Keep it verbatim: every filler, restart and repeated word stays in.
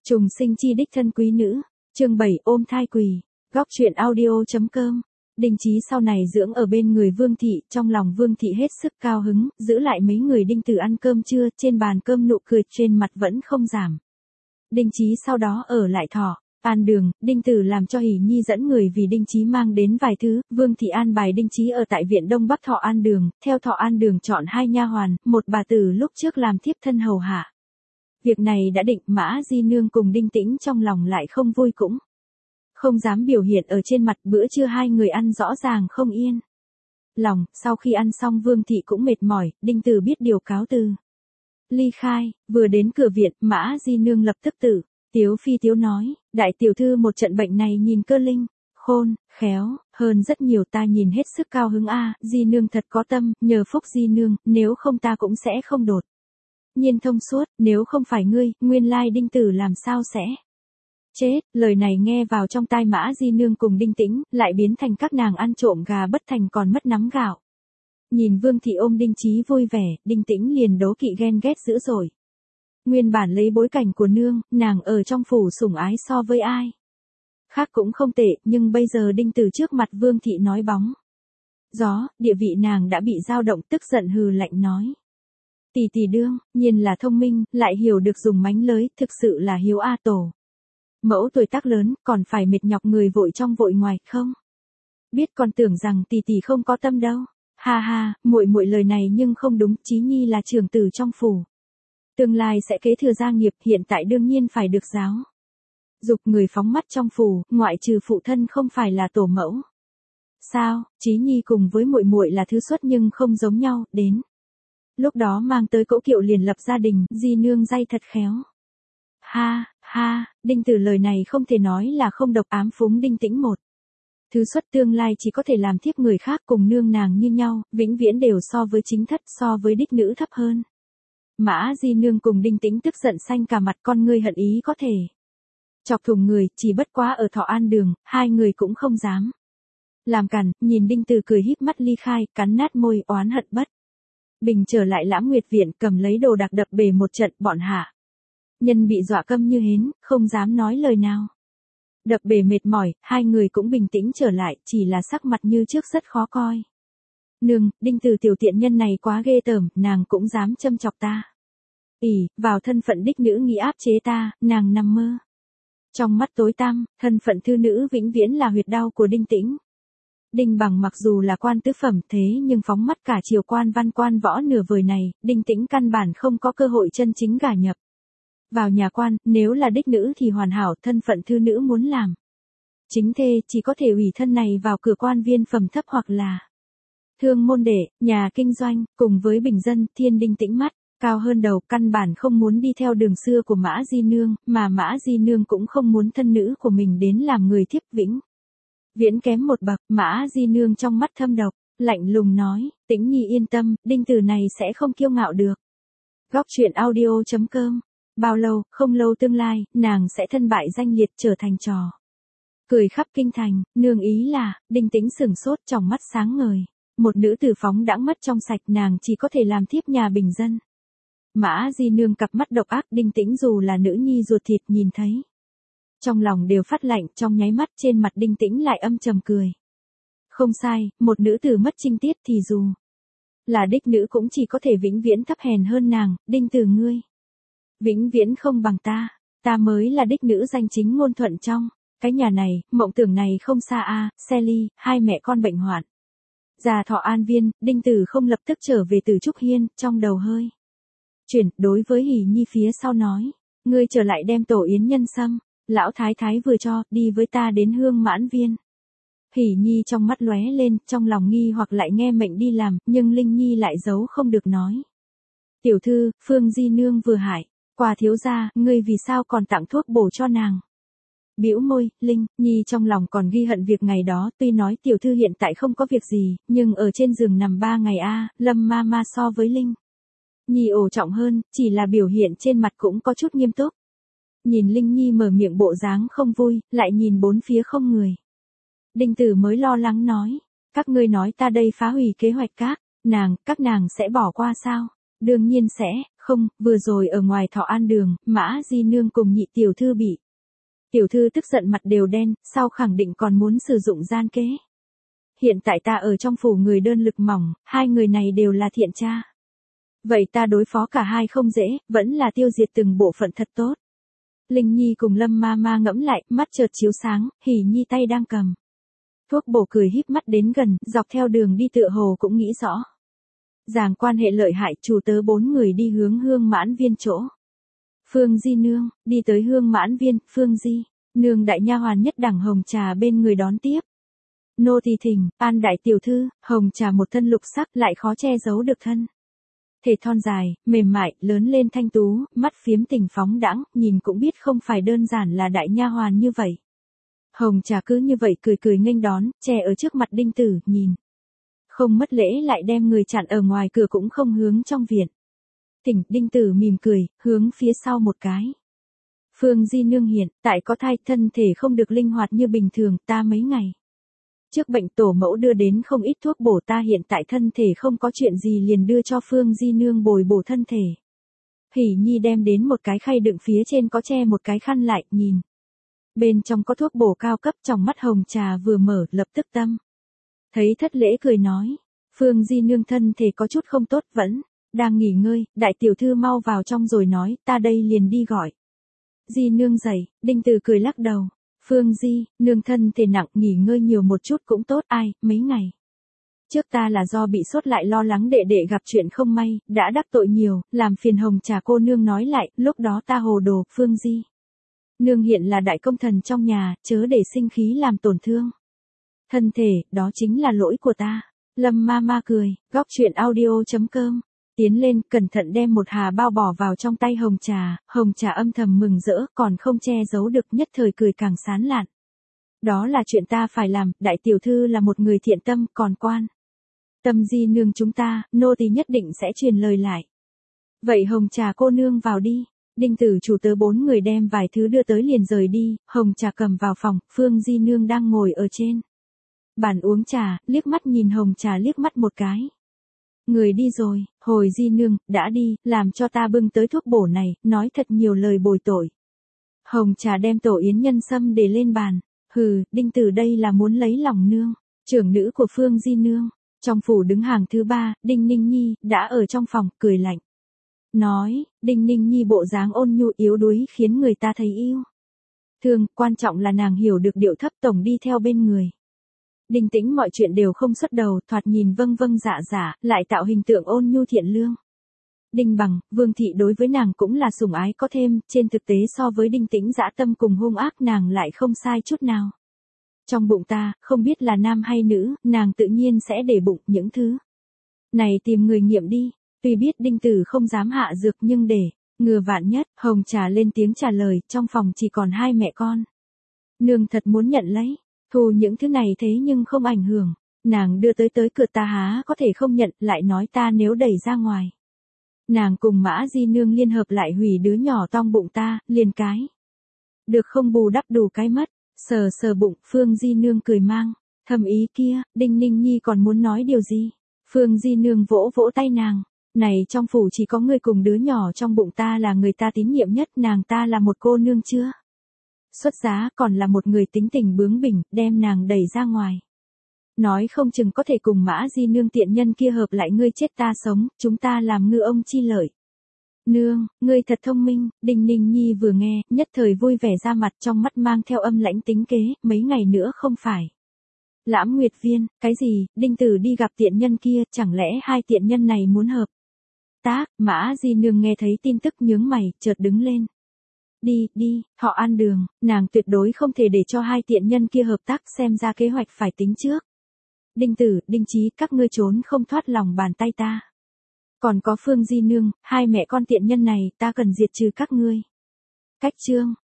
Trùng sinh chi đích thân quý nữ, chương bảy ôm thai quỳ, góc truyện audio.com. Đinh Chí sau này dưỡng ở bên người Vương Thị, trong lòng Vương Thị hết sức cao hứng, giữ lại mấy người Đinh Tử ăn cơm trưa, trên bàn cơm nụ cười trên mặt vẫn không giảm. Đinh Chí sau đó ở lại Thọ An Đường, Đinh Tử làm cho Hỷ Nhi dẫn người vì Đinh Chí mang đến vài thứ, Vương Thị an bài Đinh Chí ở tại viện Đông Bắc Thọ An Đường, theo Thọ An Đường chọn hai nha hoàn, một bà tử lúc trước làm thiếp thân hầu hạ. Việc này đã định, Mã Di Nương cùng Đinh Tĩnh trong lòng lại không vui cũng không dám biểu hiện ở trên mặt, bữa trưa hai người ăn rõ ràng không yên lòng, sau khi ăn xong Vương Thị cũng mệt mỏi, Đinh Tử biết điều cáo từ ly khai, vừa đến cửa viện, Mã Di Nương lập tức tử tiếu phi tiếu nói, đại tiểu thư một trận bệnh này nhìn cơ linh, khôn, khéo, hơn rất nhiều, ta nhìn hết sức cao hứng a, Di Nương thật có tâm, nhờ phúc Di Nương, nếu không ta cũng sẽ không đột nhiên thông suốt, nếu không phải ngươi, nguyên lai Đinh Tử làm sao sẽ chết. Lời này nghe vào trong tai Mã Di Nương cùng Đinh Tĩnh, lại biến thành các nàng ăn trộm gà bất thành còn mất nắm gạo. Nhìn Vương Thị ôm Đinh Chí vui vẻ, Đinh Tĩnh liền đố kỵ ghen ghét dữ dội. Nguyên bản lấy bối cảnh của nương, nàng ở trong phủ sủng ái so với ai khác cũng không tệ, nhưng bây giờ Đinh Tử trước mặt Vương Thị nói bóng gió, địa vị nàng đã bị dao động, tức giận hừ lạnh nói. Tỷ tỷ đương, nhiên là thông minh, lại hiểu được dùng mánh lới, thực sự là hiếu a tổ. Mẫu tuổi tác lớn, còn phải mệt nhọc người vội trong vội ngoài, không biết còn tưởng rằng tỷ tỷ không có tâm đâu. Ha ha, muội muội lời này nhưng không đúng, Chí Nhi là trưởng tử trong phủ, tương lai sẽ kế thừa gia nghiệp, hiện tại đương nhiên phải được giáo dục người phóng mắt trong phủ, ngoại trừ phụ thân không phải là tổ mẫu. Sao? Chí Nhi cùng với muội muội là thứ xuất nhưng không giống nhau, đến lúc đó mang tới cỗ kiệu liền lập gia đình, Di Nương dây thật khéo. Ha, ha, Đinh Tử lời này không thể nói là không độc, ám phúng Đinh Tĩnh một thứ xuất tương lai chỉ có thể làm thiếp người khác, cùng nương nàng như nhau, vĩnh viễn đều so với chính thất, so với đích nữ thấp hơn. Mã Di Nương cùng Đinh Tĩnh tức giận xanh cả mặt, con ngươi hận ý có thể chọc thủng người, chỉ bất quá ở Thọ An Đường, hai người cũng không dám làm cản, nhìn Đinh Tử cười híp mắt ly khai, cắn nát môi, oán hận bất bình trở lại Lãm Nguyệt viện, cầm lấy đồ đạc đập bể một trận, bọn hạ nhân bị dọa câm như hến, không dám nói lời nào. Đập bể mệt mỏi, hai người cũng bình tĩnh trở lại, chỉ là sắc mặt như trước rất khó coi. Nương, Đinh Tử tiểu tiện nhân này quá ghê tởm, nàng cũng dám châm chọc ta. ỉ vào thân phận đích nữ nghĩ áp chế ta, nàng nằm mơ. Trong mắt tối tăm, thân phận thư nữ vĩnh viễn là huyệt đau của Đinh Tĩnh. Đinh Bằng mặc dù là quan tứ phẩm thế nhưng phóng mắt cả triều quan văn quan võ nửa vời này, Đinh Tĩnh căn bản không có cơ hội chân chính gả nhập vào nhà quan, nếu là đích nữ thì hoàn hảo, thân phận thư nữ muốn làm chính thê chỉ có thể ủy thân này vào cửa quan viên phẩm thấp hoặc là thương môn đệ, nhà kinh doanh, cùng với bình dân. Thiên Đinh Tĩnh mắt cao hơn đầu, căn bản không muốn đi theo đường xưa của Mã Di Nương, mà Mã Di Nương cũng không muốn thân nữ của mình đến làm người thiếp vĩnh viễn kém một bậc. Mã Di Nương trong mắt thâm độc, lạnh lùng nói, Tĩnh Nhi yên tâm, Đinh Tử này sẽ không kiêu ngạo được. Góc truyện audio.com. Bao lâu, không lâu tương lai, nàng sẽ thân bại danh liệt, trở thành trò cười khắp kinh thành. Nương ý là, Đinh Tĩnh sửng sốt, trong mắt sáng ngời. Một nữ tử phóng đãng mất trong sạch, nàng chỉ có thể làm thiếp nhà bình dân. Mã Di Nương cặp mắt độc ác, Đinh Tĩnh dù là nữ nhi ruột thịt nhìn thấy trong lòng đều phát lạnh, trong nháy mắt trên mặt Đinh Tĩnh lại âm trầm cười. Không sai, một nữ tử mất trinh tiết thì dù là đích nữ cũng chỉ có thể vĩnh viễn thấp hèn hơn nàng. Đinh Tử ngươi vĩnh viễn không bằng ta, ta mới là đích nữ danh chính ngôn thuận trong cái nhà này. Mộng tưởng này không xa a. À, Sally, hai mẹ con bệnh hoạn ra Thọ An Viên, Đinh Tử không lập tức trở về Từ Trúc Hiên, trong đầu hơi chuyển, đối với Hỷ Nhi phía sau nói, ngươi trở lại đem tổ yến nhân sâm lão thái thái vừa cho, đi với ta đến Hương Mãn Viên. Hỷ Nhi trong mắt lóe lên, trong lòng nghi hoặc lại nghe mệnh đi làm, nhưng Linh Nhi lại giấu không được nói. Tiểu thư, Phương Di Nương vừa hại quà thiếu gia, ngươi vì sao còn tặng thuốc bổ cho nàng? Bĩu môi, Linh Nhi trong lòng còn ghi hận việc ngày đó, tuy nói tiểu thư hiện tại không có việc gì, nhưng ở trên giường nằm ba ngày a, à, Lâm ma ma so với Linh Nhi ổ trọng hơn, chỉ là biểu hiện trên mặt cũng có chút nghiêm túc. Nhìn Linh Nhi mở miệng bộ dáng không vui, lại nhìn bốn phía không người. Đinh Tử mới lo lắng nói, các ngươi nói ta đây phá hủy kế hoạch các nàng, các nàng sẽ bỏ qua sao? Đương nhiên sẽ, Không, vừa rồi ở ngoài Thọ An Đường, Mã Di Nương cùng nhị tiểu thư bị. Tiểu thư tức giận mặt đều đen, sau khẳng định còn muốn sử dụng gian kế. Hiện tại ta ở trong phủ người đơn lực mỏng, hai người này đều là thiện tra. Vậy ta đối phó cả hai không dễ, vẫn là tiêu diệt từng bộ phận thật tốt. Linh Nhi cùng Lâm ma ma ngẫm lại, mắt chợt chiếu sáng, Hỉ Nhi tay đang cầm. Thuốc bổ cười híp mắt đến gần, dọc theo đường đi tựa hồ cũng nghĩ rõ. Giảng quan hệ lợi hại, chủ tớ bốn người đi hướng Hương Mãn Viên chỗ. Phương Di Nương, đi tới Hương Mãn Viên, Phương Di, Nương đại nha hoàn nhất đẳng hồng trà bên người đón tiếp. Nô tỳ thỉnh, An đại tiểu thư, hồng trà một thân lục sắc lại khó che giấu được thân. Thể thon dài, mềm mại, lớn lên thanh tú, mắt phiếm tình phóng đãng, nhìn cũng biết không phải đơn giản là đại nha hoàn như vậy. Hồng trà cứ như vậy cười cười nghênh đón, che ở trước mặt Đinh Tử, nhìn. Không mất lễ lại đem người chặn ở ngoài cửa cũng không hướng trong viện. Tỉnh, Đinh Tử mỉm cười, hướng phía sau một cái. Phương Di Nương hiện, tại có thai, thân thể không được linh hoạt như bình thường, ta mấy ngày. Trước bệnh tổ mẫu đưa đến không ít thuốc bổ, ta hiện tại thân thể không có chuyện gì liền đưa cho Phương Di Nương bồi bổ thân thể. Hỉ Nhi đem đến một cái khay đựng phía trên có che một cái khăn lại, nhìn. Bên trong có thuốc bổ cao cấp, trong mắt hồng trà vừa mở, lập tức tâm. Thấy thất lễ cười nói, Phương Di Nương thân thể có chút không tốt vẫn, đang nghỉ ngơi, đại tiểu thư mau vào trong rồi nói, ta đây liền đi gọi. Di Nương dậy, Đinh Từ cười lắc đầu. Phương Di, Nương thân thể nặng, nghỉ ngơi nhiều một chút cũng tốt, ai, mấy ngày. Trước ta là do bị sốt lại lo lắng đệ đệ gặp chuyện không may, đã đắc tội nhiều, làm phiền hồng trà cô nương nói lại, lúc đó ta hồ đồ, Phương Di. Nương hiện là đại công thần trong nhà, chớ để sinh khí làm tổn thương. Thân thể, đó chính là lỗi của ta. Lâm ma ma cười, góc chuyện audio chấm com. Tiến lên, cẩn thận đem một hà bao bỏ vào trong tay hồng trà, hồng trà âm thầm mừng rỡ, còn không che giấu được, nhất thời cười càng sán lạn. Đó là chuyện ta phải làm, đại tiểu thư là một người thiện tâm, còn quan. Tâm Di Nương chúng ta, nô tỳ nhất định sẽ truyền lời lại. Vậy hồng trà cô nương vào đi. Đinh Tử chủ tớ bốn người đem vài thứ đưa tới liền rời đi, hồng trà cầm vào phòng, Phương Di Nương đang ngồi ở trên bàn uống trà, liếc mắt nhìn hồng trà liếc mắt một cái. Người đi rồi, hồi Di Nương, đã đi, làm cho ta bưng tới thuốc bổ này, nói thật nhiều lời bồi tội. Hồng trà đem tổ yến nhân sâm để lên bàn, hừ, Đinh Tử đây là muốn lấy lòng nương, trưởng nữ của Phương Di Nương. Trong phủ đứng hàng thứ ba, Đinh Ninh Nhi, đã ở trong phòng, cười lạnh. Nói, Đinh Ninh Nhi bộ dáng ôn nhu yếu đuối khiến người ta thấy yêu. Thương, quan trọng là nàng hiểu được điệu thấp tổng đi theo bên người. Đinh Tĩnh mọi chuyện đều không xuất đầu, thoạt nhìn vâng vâng dạ dạ, lại tạo hình tượng ôn nhu thiện lương. Đinh Bằng, Vương Thị đối với nàng cũng là sủng ái có thêm, trên thực tế so với Đinh Tĩnh dã tâm cùng hung ác nàng lại không sai chút nào. Trong bụng ta, không biết là nam hay nữ, nàng tự nhiên sẽ để bụng những thứ này tìm người nghiệm đi. Tuy biết Đinh Tử không dám hạ dược nhưng để ngừa vạn nhất, hồng trà lên tiếng trả lời, trong phòng chỉ còn hai mẹ con. Nương thật muốn nhận lấy, thu những thứ này thế nhưng không ảnh hưởng, nàng đưa tới tới cửa ta há có thể không nhận, lại nói ta nếu đẩy ra ngoài. Nàng cùng Mã Di Nương liên hợp lại hủy đứa nhỏ trong bụng ta, liền cái. Được không bù đắp đủ cái mất, sờ sờ bụng, Phương Di Nương cười mang, thầm ý kia, Đinh Ninh Nhi còn muốn nói điều gì. Phương Di Nương vỗ vỗ tay nàng. Này trong phủ chỉ có người cùng đứa nhỏ trong bụng ta là người ta tín nhiệm nhất, nàng ta là một cô nương chưa xuất giá, còn là một người tính tình bướng bỉnh, đem nàng đẩy ra ngoài. Nói không chừng có thể cùng Mã Di Nương tiện nhân kia hợp lại, ngươi chết ta sống, chúng ta làm ngư ông chi lợi. Nương, ngươi thật thông minh. Đinh Ninh Nhi vừa nghe, nhất thời vui vẻ ra mặt, trong mắt mang theo âm lãnh tính kế, mấy ngày nữa không phải. Lãm Nguyệt Viên, cái gì, Đinh Tử đi gặp tiện nhân kia, chẳng lẽ hai tiện nhân này muốn hợp tác? Mã Di Nương nghe thấy tin tức nhướng mày, chợt đứng lên. Đi, đi, Thọ An Đường, nàng tuyệt đối không thể để cho hai tiện nhân kia hợp tác, xem ra kế hoạch phải tính trước. Đinh Tử, Đinh Chí, các ngươi trốn không thoát lòng bàn tay ta. Còn có Phương Di Nương, hai mẹ con tiện nhân này, ta cần diệt trừ các ngươi. Cách chương.